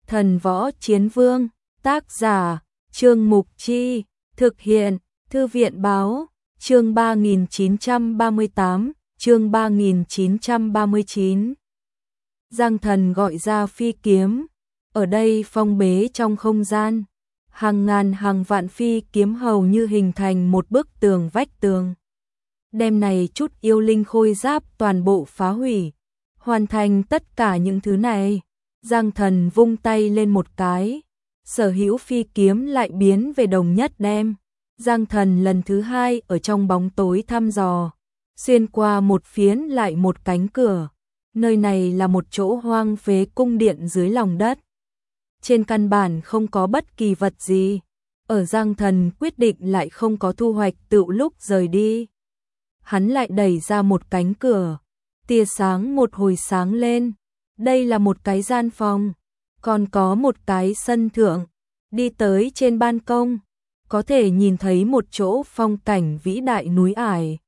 Thần Võ Chiến Vương, tác giả, Trương Mục Chi, thực hiện, Thư viện Báo, chương 3938, chương 3939. Giang Thần gọi ra phi kiếm, ở đây phong bế trong không gian, hàng ngàn hàng vạn phi kiếm hầu như hình thành một bức tường vách tường. Đêm này chút yêu linh khôi giáp toàn bộ phá hủy, hoàn thành tất cả những thứ này. Giang Thần vung tay lên một cái, sở hữu phi kiếm lại biến về đồng nhất đem. Giang Thần lần thứ hai ở trong bóng tối thăm dò, xuyên qua một phiến lại một cánh cửa. Nơi này là một chỗ hoang phế cung điện dưới lòng đất. Trên căn bản không có bất kỳ vật gì. Ở Giang Thần quyết định lại không có thu hoạch tựu lúc rời đi. Hắn lại đẩy ra một cánh cửa, tia sáng một hồi sáng lên. Đây là một cái gian phòng, còn có một cái sân thượng. Đi tới trên ban công, có thể nhìn thấy một chỗ phong cảnh vĩ đại núi ải.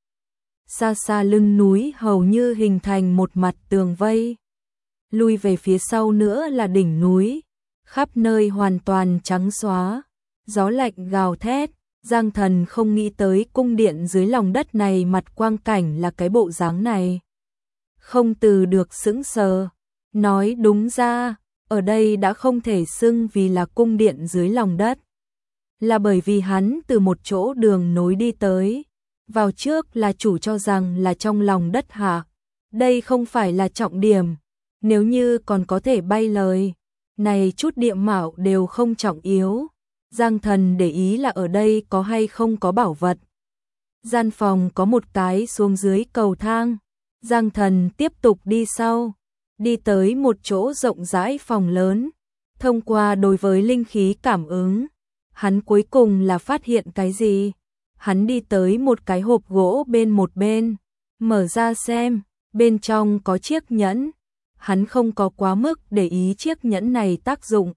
Xa xa lưng núi hầu như hình thành một mặt tường vây. Lui về phía sau nữa là đỉnh núi, khắp nơi hoàn toàn trắng xóa. Gió lạnh gào thét, Giang Thần không nghĩ tới cung điện dưới lòng đất này mặt quang cảnh là cái bộ dáng này. Không từ được sững sờ. Nói đúng ra, ở đây đã không thể xưng vì là cung điện dưới lòng đất. Là bởi vì hắn từ một chỗ đường nối đi tới. Vào trước là chủ cho rằng là trong lòng đất hạ. Đây không phải là trọng điểm. Nếu như còn có thể bay lời, này chút địa mạo đều không trọng yếu. Giang Thần để ý là ở đây có hay không có bảo vật. Gian phòng có một cái xuống dưới cầu thang. Giang Thần tiếp tục đi sau, đi tới một chỗ rộng rãi phòng lớn. Thông qua đối với linh khí cảm ứng, hắn cuối cùng là phát hiện cái gì? Hắn đi tới một cái hộp gỗ bên một bên, mở ra xem, bên trong có chiếc nhẫn. Hắn không có quá mức để ý chiếc nhẫn này tác dụng,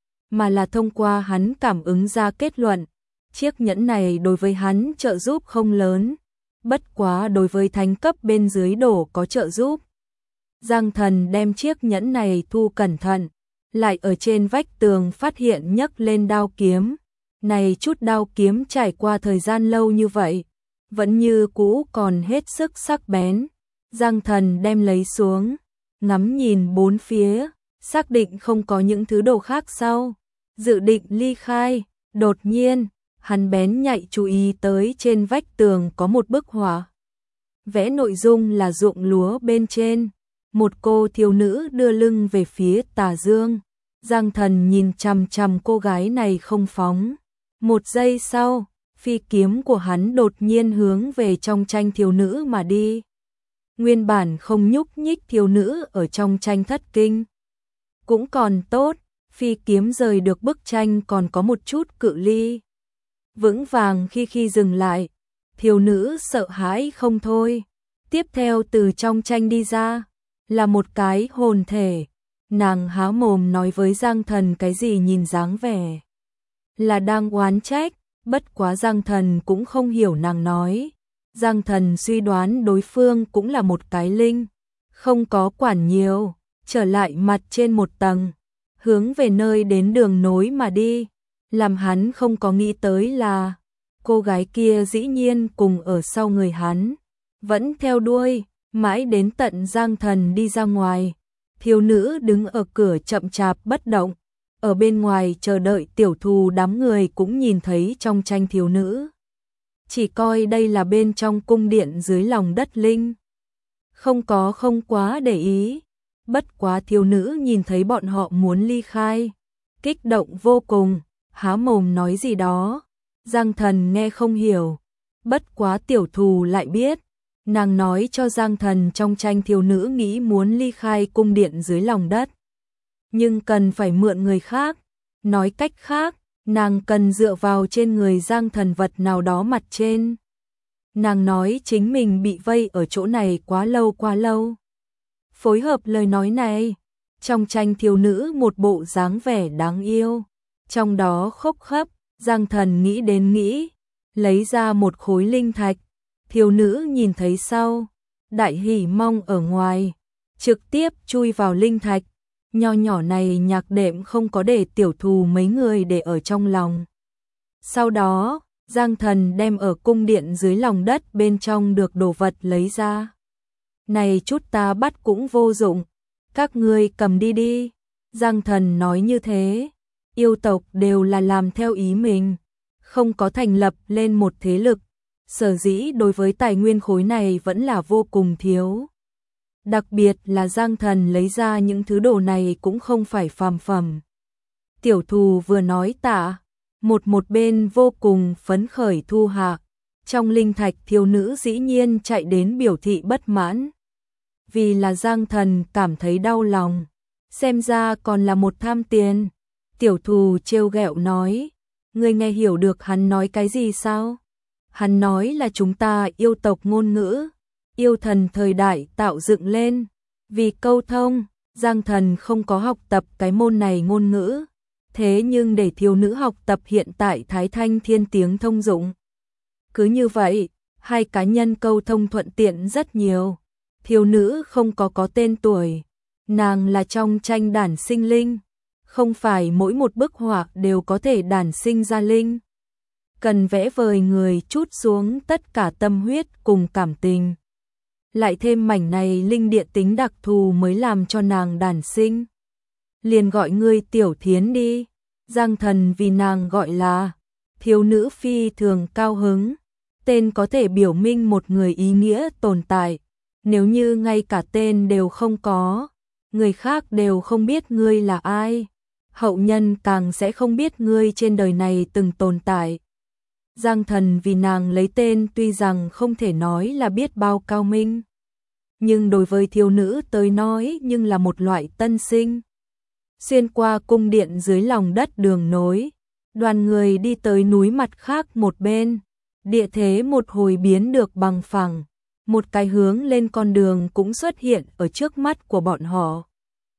mà là thông qua hắn cảm ứng ra kết luận. Chiếc nhẫn này đối với hắn trợ giúp không lớn, bất quá đối với thánh cấp bên dưới đổ có trợ giúp. Giang Thần đem chiếc nhẫn này thu cẩn thận, lại ở trên vách tường phát hiện nhấc lên đao kiếm. Này chút đao kiếm trải qua thời gian lâu như vậy, vẫn như cũ còn hết sức sắc bén. Giang Thần đem lấy xuống, ngắm nhìn bốn phía, xác định không có những thứ đồ khác sau, dự định ly khai. Đột nhiên, hắn bén nhạy chú ý tới trên vách tường có một bức họa. Vẽ nội dung là ruộng lúa bên trên, một cô thiếu nữ đưa lưng về phía tà dương. Giang Thần nhìn chằm chằm cô gái này không phóng. Một giây sau, phi kiếm của hắn đột nhiên hướng về trong tranh thiếu nữ mà đi. Nguyên bản không nhúc nhích thiếu nữ ở trong tranh thất kinh. Cũng còn tốt, phi kiếm rời được bức tranh còn có một chút cự ly. Vững vàng khi dừng lại, thiếu nữ sợ hãi không thôi. Tiếp theo từ trong tranh đi ra, là một cái hồn thể. Nàng há mồm nói với Giang Thần cái gì nhìn dáng vẻ là đang oán trách, bất quá Giang Thần cũng không hiểu nàng nói. Giang Thần suy đoán đối phương cũng là một cái linh, không có quản nhiều, trở lại mặt trên một tầng, hướng về nơi đến đường nối mà đi. Làm hắn không có nghĩ tới là cô gái kia dĩ nhiên cùng ở sau người hắn, vẫn theo đuôi, mãi đến tận Giang Thần đi ra ngoài. Thiếu nữ đứng ở cửa chậm chạp bất động, ở bên ngoài chờ đợi tiểu thù. Đám người cũng nhìn thấy trong tranh thiếu nữ, chỉ coi đây là bên trong cung điện dưới lòng đất linh, không quá để ý. Bất quá thiếu nữ nhìn thấy bọn họ muốn ly khai, kích động vô cùng, há mồm nói gì đó. Giang Thần nghe không hiểu, bất quá tiểu thù lại biết. Nàng nói cho Giang Thần trong tranh thiếu nữ nghĩ muốn ly khai cung điện dưới lòng đất, nhưng cần phải mượn người khác. Nói cách khác, nàng cần dựa vào trên người Giang Thần vật nào đó mặt trên. Nàng nói chính mình bị vây ở chỗ này quá lâu. Phối hợp lời nói này, trong tranh thiếu nữ một bộ dáng vẻ đáng yêu, trong đó khốc khấp. Giang Thần nghĩ đến nghĩ, lấy ra một khối linh thạch. Thiếu nữ nhìn thấy sau, đại hỉ mong ở ngoài, trực tiếp chui vào linh thạch. nho nhỏ này Nhạc Đệm không có để tiểu thù mấy người để ở trong lòng. Sau đó, Giang Thần đem ở cung điện dưới lòng đất bên trong được đồ vật lấy ra. Này chút ta bắt cũng vô dụng, các ngươi cầm đi đi. Giang Thần nói như thế, yêu tộc đều là làm theo ý mình, không có thành lập lên một thế lực, sở dĩ đối với tài nguyên khối này vẫn là vô cùng thiếu. Đặc biệt là Giang Thần lấy ra những thứ đồ này cũng không phải phàm phẩm. Tiểu thù vừa nói tạ, một bên vô cùng phấn khởi thu hạ, trong linh thạch thiếu nữ dĩ nhiên chạy đến biểu thị bất mãn. Vì là Giang Thần cảm thấy đau lòng, xem ra còn là một tham tiền. Tiểu thù trêu ghẹo nói, ngươi nghe hiểu được hắn nói cái gì sao? Hắn nói là chúng ta yêu tộc ngôn ngữ, yêu thần thời đại tạo dựng lên, vì câu thông, Giang Thần không có học tập cái môn này ngôn ngữ, thế nhưng để thiếu nữ học tập hiện tại Thái Thanh Thiên tiếng thông dụng. Cứ như vậy, hai cá nhân câu thông thuận tiện rất nhiều. Thiếu nữ không có tên tuổi, nàng là trong tranh đản sinh linh, không phải mỗi một bức họa đều có thể đản sinh ra linh. Cần vẽ vời người chút xuống tất cả tâm huyết cùng cảm tình. Lại thêm mảnh này linh địa tính đặc thù mới làm cho nàng đản sinh. Liền gọi ngươi Tiểu Thiến đi. Giang Thần vì nàng gọi là thiếu nữ phi thường cao hứng. Tên có thể biểu minh một người ý nghĩa tồn tại. Nếu như ngay cả tên đều không có, người khác đều không biết ngươi là ai, hậu nhân càng sẽ không biết ngươi trên đời này từng tồn tại. Giang Thần vì nàng lấy tên tuy rằng không thể nói là biết bao cao minh, nhưng đối với thiếu nữ tới nói nhưng là một loại tân sinh. Xuyên qua cung điện dưới lòng đất đường nối, đoàn người đi tới núi mặt khác một bên, địa thế một hồi biến được bằng phẳng. Một cái hướng lên con đường cũng xuất hiện ở trước mắt của bọn họ.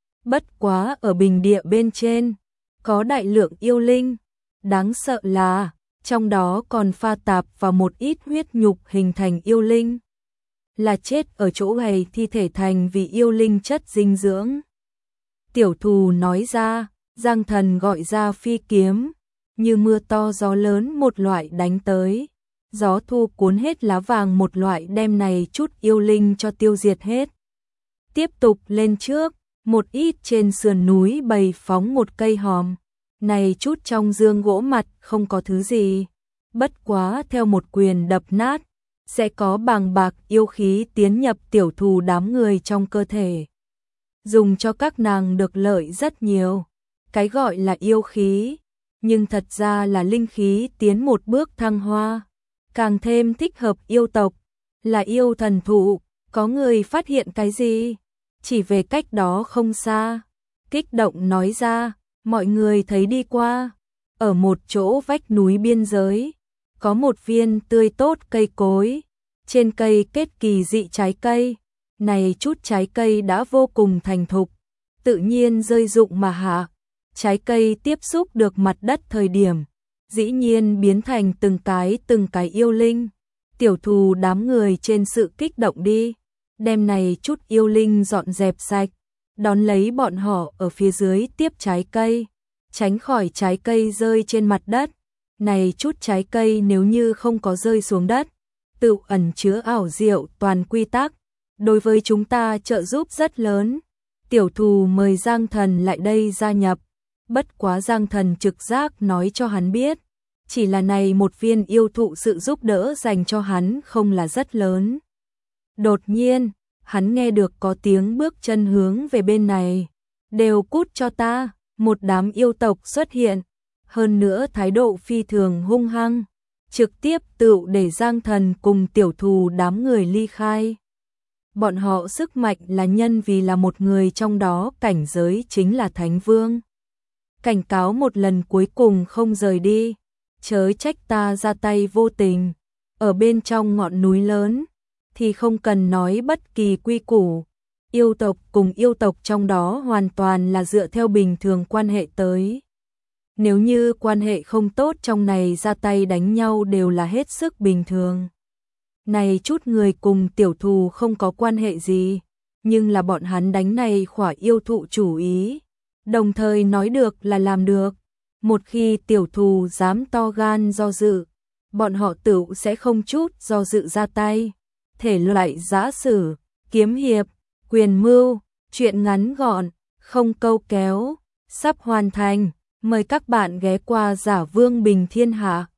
Bất quá ở bình địa bên trên, có đại lượng yêu linh. Đáng sợ là, trong đó còn pha tạp vào một ít huyết nhục hình thành yêu linh. Là chết ở chỗ này thi thể thành vì yêu linh chất dinh dưỡng. Tiểu thù nói ra, Giang Thần gọi ra phi kiếm, như mưa to gió lớn một loại đánh tới. Gió thu cuốn hết lá vàng một loại đem này chút yêu linh cho tiêu diệt hết. Tiếp tục lên trước, một ít trên sườn núi bày phóng một cây hòm. Này chút trong dương gỗ mặt không có thứ gì. Bất quá theo một quyền đập nát, sẽ có bàng bạc yêu khí tiến nhập tiểu thù đám người trong cơ thể. Dùng cho các nàng được lợi rất nhiều. Cái gọi là yêu khí, nhưng thật ra là linh khí tiến một bước thăng hoa. Càng thêm thích hợp yêu tộc, là yêu thần thụ, có người phát hiện cái gì? Chỉ về cách đó không xa, kích động nói ra, mọi người thấy đi qua, ở một chỗ vách núi biên giới, có một viên tươi tốt cây cối, trên cây kết kỳ dị trái cây, này chút trái cây đã vô cùng thành thục, tự nhiên rơi rụng mà hạ, trái cây tiếp xúc được mặt đất thời điểm. Dĩ nhiên biến thành từng cái yêu linh. Tiểu thù đám người trên sự kích động đi, đem này chút yêu linh dọn dẹp sạch, đón lấy bọn họ ở phía dưới tiếp trái cây, tránh khỏi trái cây rơi trên mặt đất. Này chút trái cây nếu như không có rơi xuống đất, tự ẩn chứa ảo diệu toàn quy tắc, đối với chúng ta trợ giúp rất lớn. Tiểu thù mời Giang Thần lại đây gia nhập. Bất quá Giang Thần trực giác nói cho hắn biết, chỉ là này một viên yêu thụ sự giúp đỡ dành cho hắn không là rất lớn. Đột nhiên, hắn nghe được có tiếng bước chân hướng về bên này. Đều cút cho ta, một đám yêu tộc xuất hiện, hơn nữa thái độ phi thường hung hăng, trực tiếp tự để Giang Thần cùng tiểu thù đám người ly khai. Bọn họ sức mạnh là nhân vì là một người trong đó cảnh giới chính là Thánh Vương. Cảnh cáo một lần cuối cùng không rời đi, chớ trách ta ra tay vô tình. Ở bên trong ngọn núi lớn thì không cần nói bất kỳ quy củ. Yêu tộc cùng yêu tộc trong đó hoàn toàn là dựa theo bình thường quan hệ tới. Nếu như quan hệ không tốt trong này ra tay đánh nhau đều là hết sức bình thường. Này chút người cùng tiểu thù không có quan hệ gì, nhưng là bọn hắn đánh này khỏa yêu thụ chủ ý, đồng thời nói được là làm được. Một khi tiểu thù dám to gan do dự, bọn họ tự sẽ không chút do dự ra tay. Thể loại giã sử, kiếm hiệp, quyền mưu, truyện ngắn gọn, không câu kéo, sắp hoàn thành. Mời các bạn ghé qua Giả Vương Bình Thiên Hạ.